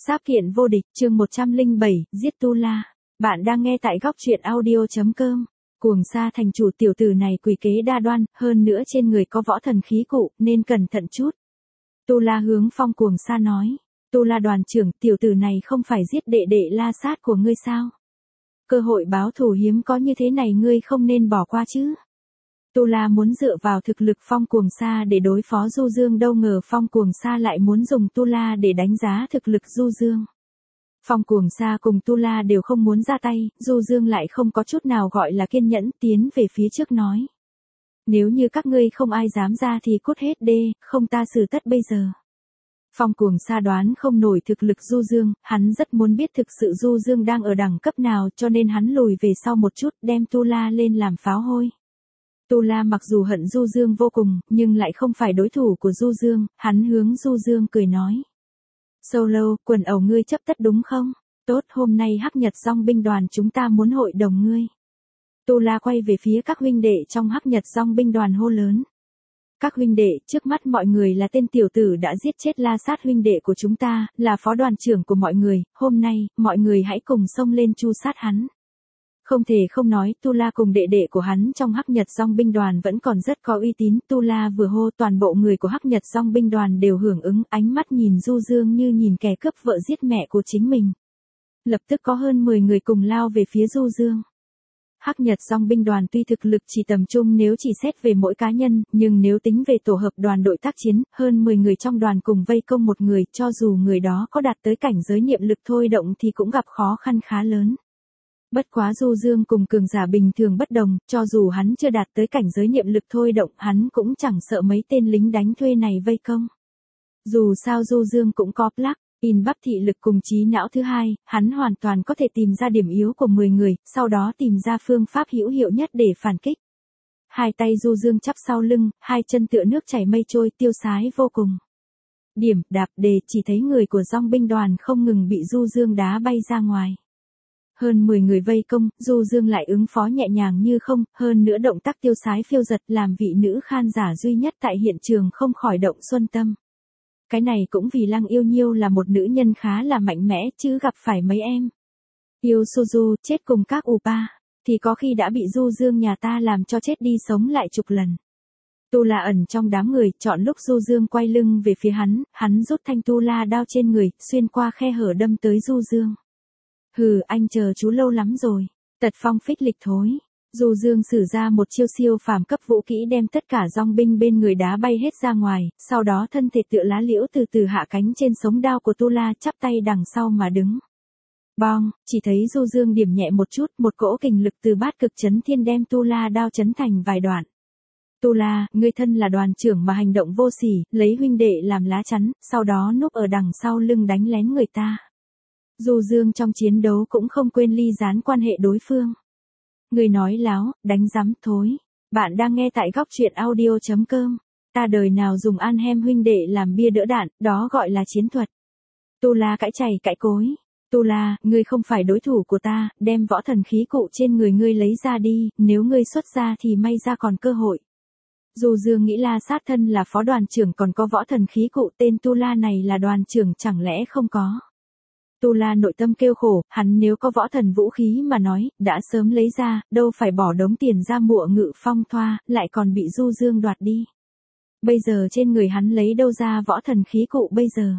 Sáp kiện vô địch, chương 107, giết Tu La. Bạn đang nghe tại góc truyện audio.com. Cuồng Sa thành chủ tiểu tử này quỷ kế đa đoan, hơn nữa trên người có võ thần khí cụ, nên cẩn thận chút. Tu La hướng Phong Cuồng Sa nói. Tu La đoàn trưởng, tiểu tử này không phải giết đệ đệ La Sát của ngươi sao? Cơ hội báo thù hiếm có như thế này ngươi không nên bỏ qua chứ. Tu La muốn dựa vào thực lực Phong Cuồng Sa để đối phó Du Dương, đâu ngờ Phong Cuồng Sa lại muốn dùng Tu La để đánh giá thực lực Du Dương. Phong Cuồng Sa cùng Tu La đều không muốn ra tay, Du Dương lại không có chút nào gọi là kiên nhẫn, tiến về phía trước nói. Nếu như các ngươi không ai dám ra thì cút hết đê, không ta xử tất bây giờ. Phong Cuồng Sa đoán không nổi thực lực Du Dương, hắn rất muốn biết thực sự Du Dương đang ở đẳng cấp nào, cho nên hắn lùi về sau một chút, đem Tu La lên làm pháo hôi. Tu La mặc dù hận Du Dương vô cùng, nhưng lại không phải đối thủ của Du Dương, hắn hướng Du Dương cười nói. Solo, quần ẩu ngươi chấp tất đúng không? Tốt, hôm nay Hắc Nhật Dòng binh đoàn chúng ta muốn hội đồng ngươi. Tu La quay về phía các huynh đệ trong Hắc Nhật Dòng binh đoàn hô lớn. Các huynh đệ, trước mắt mọi người là tên tiểu tử đã giết chết La Sát huynh đệ của chúng ta, là phó đoàn trưởng của mọi người, hôm nay, mọi người hãy cùng xông lên tru sát hắn. Không thể không nói, Tu La cùng đệ đệ của hắn trong Hắc Nhật Dòng binh đoàn vẫn còn rất có uy tín. Tu La vừa hô, toàn bộ người của Hắc Nhật Dòng binh đoàn đều hưởng ứng, ánh mắt nhìn Du Dương như nhìn kẻ cướp vợ giết mẹ của chính mình. Lập tức có hơn 10 người cùng lao về phía Du Dương. Hắc Nhật Dòng binh đoàn tuy thực lực chỉ tầm trung nếu chỉ xét về mỗi cá nhân, nhưng nếu tính về tổ hợp đoàn đội tác chiến, hơn 10 người trong đoàn cùng vây công một người, cho dù người đó có đạt tới cảnh giới niệm lực thôi động thì cũng gặp khó khăn khá lớn. Bất quá Du Dương cùng cường giả bình thường bất đồng, cho dù hắn chưa đạt tới cảnh giới niệm lực thôi động, hắn cũng chẳng sợ mấy tên lính đánh thuê này vây công. Dù sao Du Dương cũng có plug-in bắp thị lực cùng trí não thứ hai, hắn hoàn toàn có thể tìm ra điểm yếu của 10 người, sau đó tìm ra phương pháp hữu hiệu nhất để phản kích. Hai tay Du Dương chắp sau lưng, hai chân tựa nước chảy mây trôi, tiêu sái vô cùng. Điểm, đạp, đề, chỉ thấy người của Dòng binh đoàn không ngừng bị Du Dương đá bay ra ngoài. Hơn 10 người vây công, Du Dương lại ứng phó nhẹ nhàng như không, hơn nữa động tác tiêu sái phiêu giật làm vị nữ khan giả duy nhất tại hiện trường không khỏi động xuân tâm. Cái này cũng vì Lăng Yêu Nhiêu là một nữ nhân khá là mạnh mẽ chứ gặp phải mấy em. Yêu Suzu chết cùng các Upa, thì có khi đã bị Du Dương nhà ta làm cho chết đi sống lại chục lần. Tu La ẩn trong đám người, chọn lúc Du Dương quay lưng về phía hắn rút thanh Tu La đao trên người, xuyên qua khe hở đâm tới Du Dương. Hừ, anh chờ chú lâu lắm rồi. Tật phong phích lịch thối. Du Dương sử ra một chiêu siêu phàm cấp vũ kỹ đem tất cả dòng binh bên người đá bay hết ra ngoài, sau đó thân thể tựa lá liễu từ từ hạ cánh trên sống đao của Tu La, chắp tay đằng sau mà đứng. Bong, chỉ thấy Du Dương điểm nhẹ một chút, một cỗ kình lực từ bát cực chấn thiên đem Tu La đao chấn thành vài đoạn. Tu La, ngươi thân là đoàn trưởng mà hành động vô sỉ, lấy huynh đệ làm lá chắn, sau đó núp ở đằng sau lưng đánh lén người ta. Du Dương trong chiến đấu cũng không quên ly gián quan hệ đối phương. Người nói láo, đánh rắm thối. Bạn đang nghe tại góc truyện audio.com. Ta đời nào dùng Anhem huynh đệ làm bia đỡ đạn, đó gọi là chiến thuật. Tu La cãi chày cãi cối. Tu La, ngươi không phải đối thủ của ta, đem võ thần khí cụ trên người ngươi lấy ra đi, nếu ngươi xuất ra thì may ra còn cơ hội. Du Dương nghĩ La Sát thân là phó đoàn trưởng còn có võ thần khí cụ, tên Tu La này là đoàn trưởng chẳng lẽ không có. Tu La nội tâm kêu khổ, hắn nếu có võ thần vũ khí mà nói, đã sớm lấy ra, đâu phải bỏ đống tiền ra mụa Ngự Phong thoa, lại còn bị Du Dương đoạt đi. Bây giờ trên người hắn lấy đâu ra võ thần khí cụ bây giờ?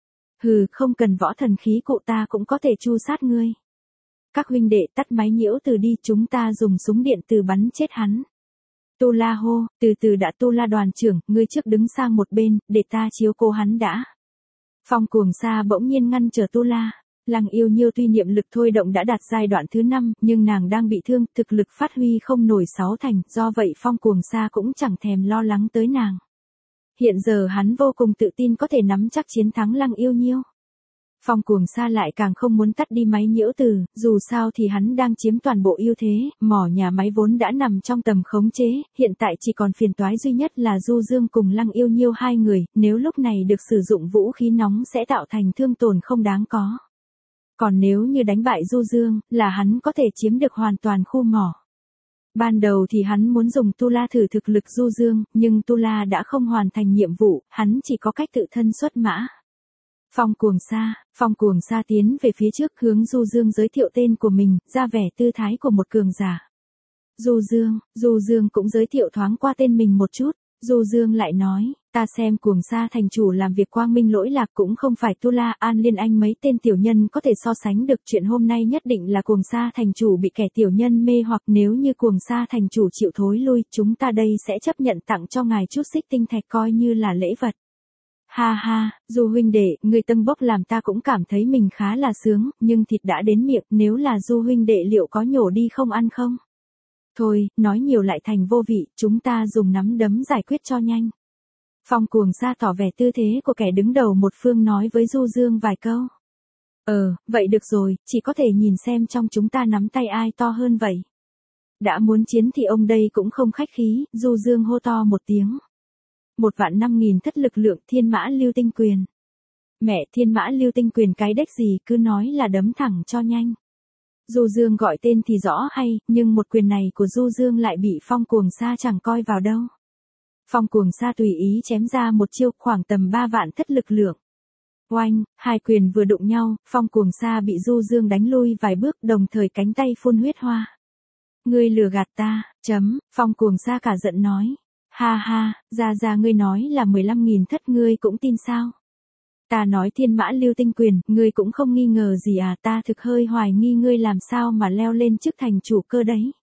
Hừ, không cần võ thần khí cụ ta cũng có thể tru sát ngươi. Các huynh đệ tắt máy nhiễu từ đi, chúng ta dùng súng điện từ bắn chết hắn. Tu La hô, từ từ đã. Tu La đoàn trưởng, ngươi trước đứng sang một bên, để ta chiếu cố hắn đã. Phong Cuồng Sa bỗng nhiên ngăn trở Tu La. Lăng Yêu Nhiêu tuy niệm lực thôi động đã đạt giai đoạn thứ 5, nhưng nàng đang bị thương, thực lực phát huy không nổi 6 thành, do vậy Phong Cuồng Sa cũng chẳng thèm lo lắng tới nàng. Hiện giờ hắn vô cùng tự tin có thể nắm chắc chiến thắng Lăng Yêu Nhiêu. Phong Cuồng Sa lại càng không muốn tắt đi máy nhiễu từ, dù sao thì hắn đang chiếm toàn bộ ưu thế, mỏ nhà máy vốn đã nằm trong tầm khống chế, hiện tại chỉ còn phiền toái duy nhất là Du Dương cùng Lăng Yêu Nhiêu hai người, nếu lúc này được sử dụng vũ khí nóng sẽ tạo thành thương tổn không đáng có. Còn nếu như đánh bại Du Dương, là hắn có thể chiếm được hoàn toàn khu mỏ. Ban đầu thì hắn muốn dùng Tu La thử thực lực Du Dương, nhưng Tu La đã không hoàn thành nhiệm vụ, hắn chỉ có cách tự thân xuất mã. Phong cuồng sa tiến về phía trước hướng Du Dương giới thiệu tên của mình, ra vẻ tư thái của một cường giả. Du Dương cũng giới thiệu thoáng qua tên mình một chút. Du Dương lại nói, ta xem cuồng sa thành chủ làm việc quang minh lỗi lạc cũng không phải Tu La An Liên Anh mấy tên tiểu nhân có thể so sánh được, chuyện hôm nay nhất định là cuồng sa thành chủ bị kẻ tiểu nhân mê hoặc, nếu như cuồng sa thành chủ chịu thối lui, chúng ta đây sẽ chấp nhận tặng cho ngài chút xích tinh thạch coi như là lễ vật. Ha ha, Du huynh đệ, người tâng bốc làm ta cũng cảm thấy mình khá là sướng, nhưng thịt đã đến miệng, nếu là Du huynh đệ liệu có nhổ đi không ăn không? Thôi, nói nhiều lại thành vô vị, chúng ta dùng nắm đấm giải quyết cho nhanh. Phong cuồng sa tỏ vẻ tư thế của kẻ đứng đầu một phương nói với Du Dương vài câu. Vậy được rồi, chỉ có thể nhìn xem trong chúng ta nắm tay ai to hơn vậy. Đã muốn chiến thì ông đây cũng không khách khí, Du Dương hô to một tiếng. 1.500.000 thất lực lượng Thiên Mã Lưu Tinh Quyền. Mẹ, Thiên Mã Lưu Tinh Quyền cái đếch gì, cứ nói là đấm thẳng cho nhanh. Du Dương gọi tên thì rõ hay, nhưng một quyền này của Du Dương lại bị Phong cuồng sa chẳng coi vào đâu. Phong cuồng sa tùy ý chém ra một chiêu khoảng tầm 3 vạn thất lực lượng. Oanh, hai quyền vừa đụng nhau, Phong cuồng sa bị Du Dương đánh lui vài bước, đồng thời cánh tay phun huyết hoa. Ngươi lừa gạt ta, Phong cuồng sa cả giận nói. Ha ha, ra ngươi nói là 15.000 thất, ngươi cũng tin sao? Ta nói Thiên Mã Lưu Tinh Quyền, ngươi cũng không nghi ngờ gì à, ta thực hơi hoài nghi ngươi làm sao mà leo lên chức thành chủ cơ đấy.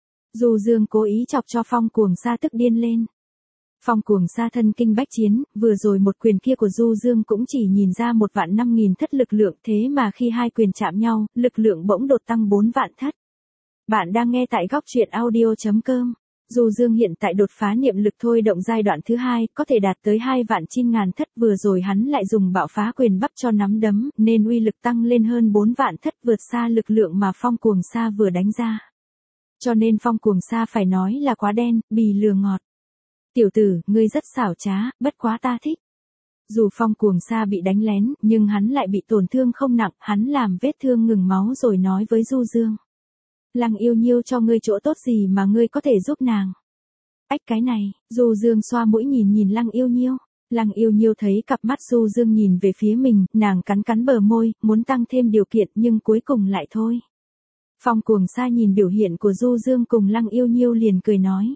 Du Dương cố ý chọc cho Phong cuồng sa tức điên lên. Phong cuồng sa thân kinh bách chiến, vừa rồi một quyền kia của Du Dương cũng chỉ nhìn ra 1.500.000 thất lực lượng, thế mà khi hai quyền chạm nhau, lực lượng bỗng đột tăng 4 vạn thất. Bạn đang nghe tại góc truyện audio.com. Du Dương hiện tại đột phá niệm lực thôi động giai đoạn thứ 2, có thể đạt tới 2.900.000 thất, vừa rồi hắn lại dùng bạo phá quyền bắp cho nắm đấm, nên uy lực tăng lên hơn 4 vạn thất, vượt xa lực lượng mà Phong cuồng sa vừa đánh ra. Cho nên Phong cuồng sa phải nói là quá đen, bì lừa ngọt. Tiểu tử, ngươi rất xảo trá, bất quá ta thích. Dù Phong cuồng sa bị đánh lén, nhưng hắn lại bị tổn thương không nặng, hắn làm vết thương ngừng máu rồi nói với Du Dương. Lăng Yêu Nhiêu cho ngươi chỗ tốt gì mà ngươi có thể giúp nàng? Ách cái này, Du Dương xoa mũi nhìn Lăng Yêu Nhiêu. Lăng Yêu Nhiêu thấy cặp mắt Du Dương nhìn về phía mình, nàng cắn bờ môi, muốn tăng thêm điều kiện nhưng cuối cùng lại thôi. Phong cuồng sa nhìn biểu hiện của Du Dương cùng Lăng Yêu Nhiêu liền cười nói.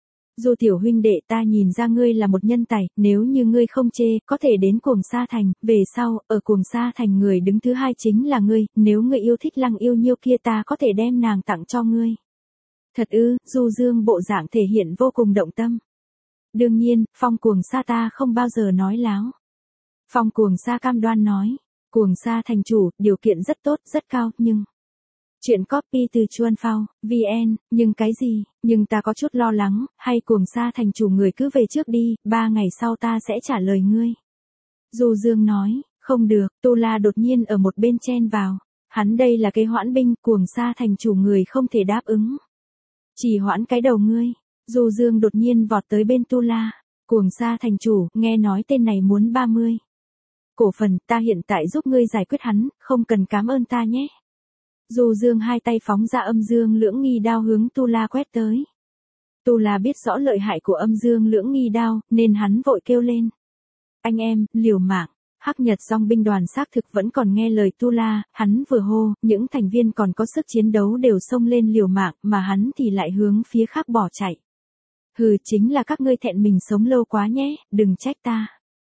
Du tiểu huynh đệ, ta nhìn ra ngươi là một nhân tài, nếu như ngươi không chê, có thể đến Cuồng Sa Thành, về sau, ở Cuồng Sa Thành người đứng thứ 2 chính là ngươi, nếu ngươi yêu thích Lăng Yêu Nhiêu kia ta có thể đem nàng tặng cho ngươi. Thật ư? Du Dương bộ dạng thể hiện vô cùng động tâm. Đương nhiên, Phong cuồng sa ta không bao giờ nói láo. Phong cuồng sa cam đoan nói, Cuồng Sa Thành chủ, điều kiện rất tốt, rất cao, nhưng... Chuyện copy từ Chuan Phao, VN, nhưng cái gì, nhưng ta có chút lo lắng, hay Cuồng Sa Thành chủ người cứ về trước đi, 3 ngày sau ta sẽ trả lời ngươi. Du Dương nói, không được, Tu La đột nhiên ở một bên chen vào, hắn đây là cái hoãn binh, Cuồng Sa Thành chủ người không thể đáp ứng. Chỉ hoãn cái đầu ngươi. Du Dương đột nhiên vọt tới bên Tu La, Cuồng Sa Thành chủ, nghe nói tên này muốn 30 cổ phần, ta hiện tại giúp ngươi giải quyết hắn, không cần cảm ơn ta nhé. Du Dương hai tay phóng ra âm dương lưỡng nghi đao hướng Tu La quét tới. Tu La biết rõ lợi hại của âm dương lưỡng nghi đao, nên hắn vội kêu lên. Anh em, liều mạng. Hắc Nhật Dòng binh đoàn xác thực vẫn còn nghe lời Tu La, hắn vừa hô, những thành viên còn có sức chiến đấu đều xông lên liều mạng, mà hắn thì lại hướng phía khác bỏ chạy. Hừ, chính là các ngươi thẹn mình sống lâu quá nhé, đừng trách ta.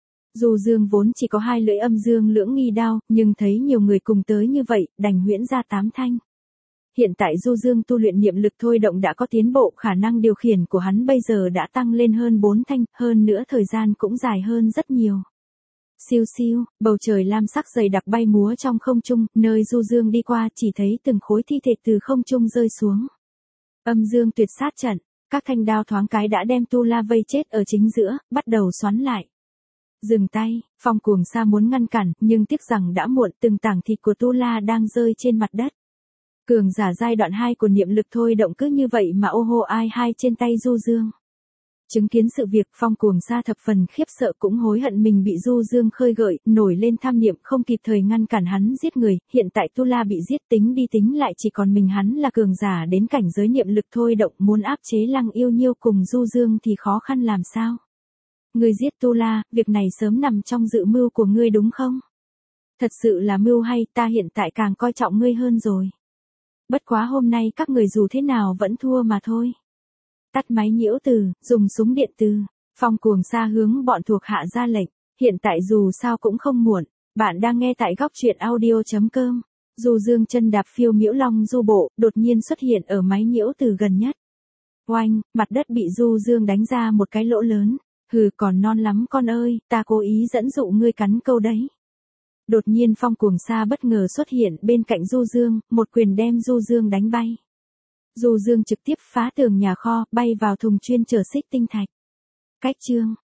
Du Dương vốn chỉ có 2 lưỡi âm dương lưỡng nghi đao, nhưng thấy nhiều người cùng tới như vậy, đành huyễn ra 8 thanh. Hiện tại Du Dương tu luyện niệm lực thôi động đã có tiến bộ, khả năng điều khiển của hắn bây giờ đã tăng lên hơn 4 thanh, hơn nữa thời gian cũng dài hơn rất nhiều. Siêu siêu, bầu trời lam sắc dày đặc bay múa trong không trung, nơi Du Dương đi qua chỉ thấy từng khối thi thể từ không trung rơi xuống. Âm dương tuyệt sát trận, các thanh đao thoáng cái đã đem Tu La vây chết ở chính giữa, bắt đầu xoắn lại. Dừng tay, Phong cuồng sa muốn ngăn cản, nhưng tiếc rằng đã muộn, từng tảng thịt của Tu La đang rơi trên mặt đất. Cường giả giai đoạn 2 của niệm lực thôi động cứ như vậy mà ô hô ai hai trên tay Du Dương. Chứng kiến sự việc, Phong cuồng sa thập phần khiếp sợ cũng hối hận mình bị Du Dương khơi gợi, nổi lên tham niệm không kịp thời ngăn cản hắn giết người, hiện tại Tu La bị giết tính đi tính lại chỉ còn mình hắn là cường giả đến cảnh giới niệm lực thôi động, muốn áp chế Lăng Yêu Nhiêu cùng Du Dương thì khó khăn làm sao. Ngươi giết Tu La, việc này sớm nằm trong dự mưu của ngươi đúng không? Thật sự là mưu hay, ta hiện tại càng coi trọng ngươi hơn rồi. Bất quá hôm nay các người dù thế nào vẫn thua mà thôi. Tắt máy nhiễu từ, dùng súng điện từ. Phong Cuồng Sa hướng bọn thuộc hạ ra lệnh. Hiện tại dù sao cũng không muộn. Bạn đang nghe tại góc truyện audio.com. Du Dương chân đạp phiêu miễu long du bộ, đột nhiên xuất hiện ở máy nhiễu từ gần nhất. Oanh, mặt đất bị Du Dương đánh ra một cái lỗ lớn. Hừ, còn non lắm con ơi, ta cố ý dẫn dụ ngươi cắn câu đấy. Đột nhiên Phong Cuồng Sa bất ngờ xuất hiện bên cạnh Du Dương, một quyền đem Du Dương đánh bay. Du Dương trực tiếp phá tường nhà kho, bay vào thùng chuyên chở xích tinh thạch. Cách chương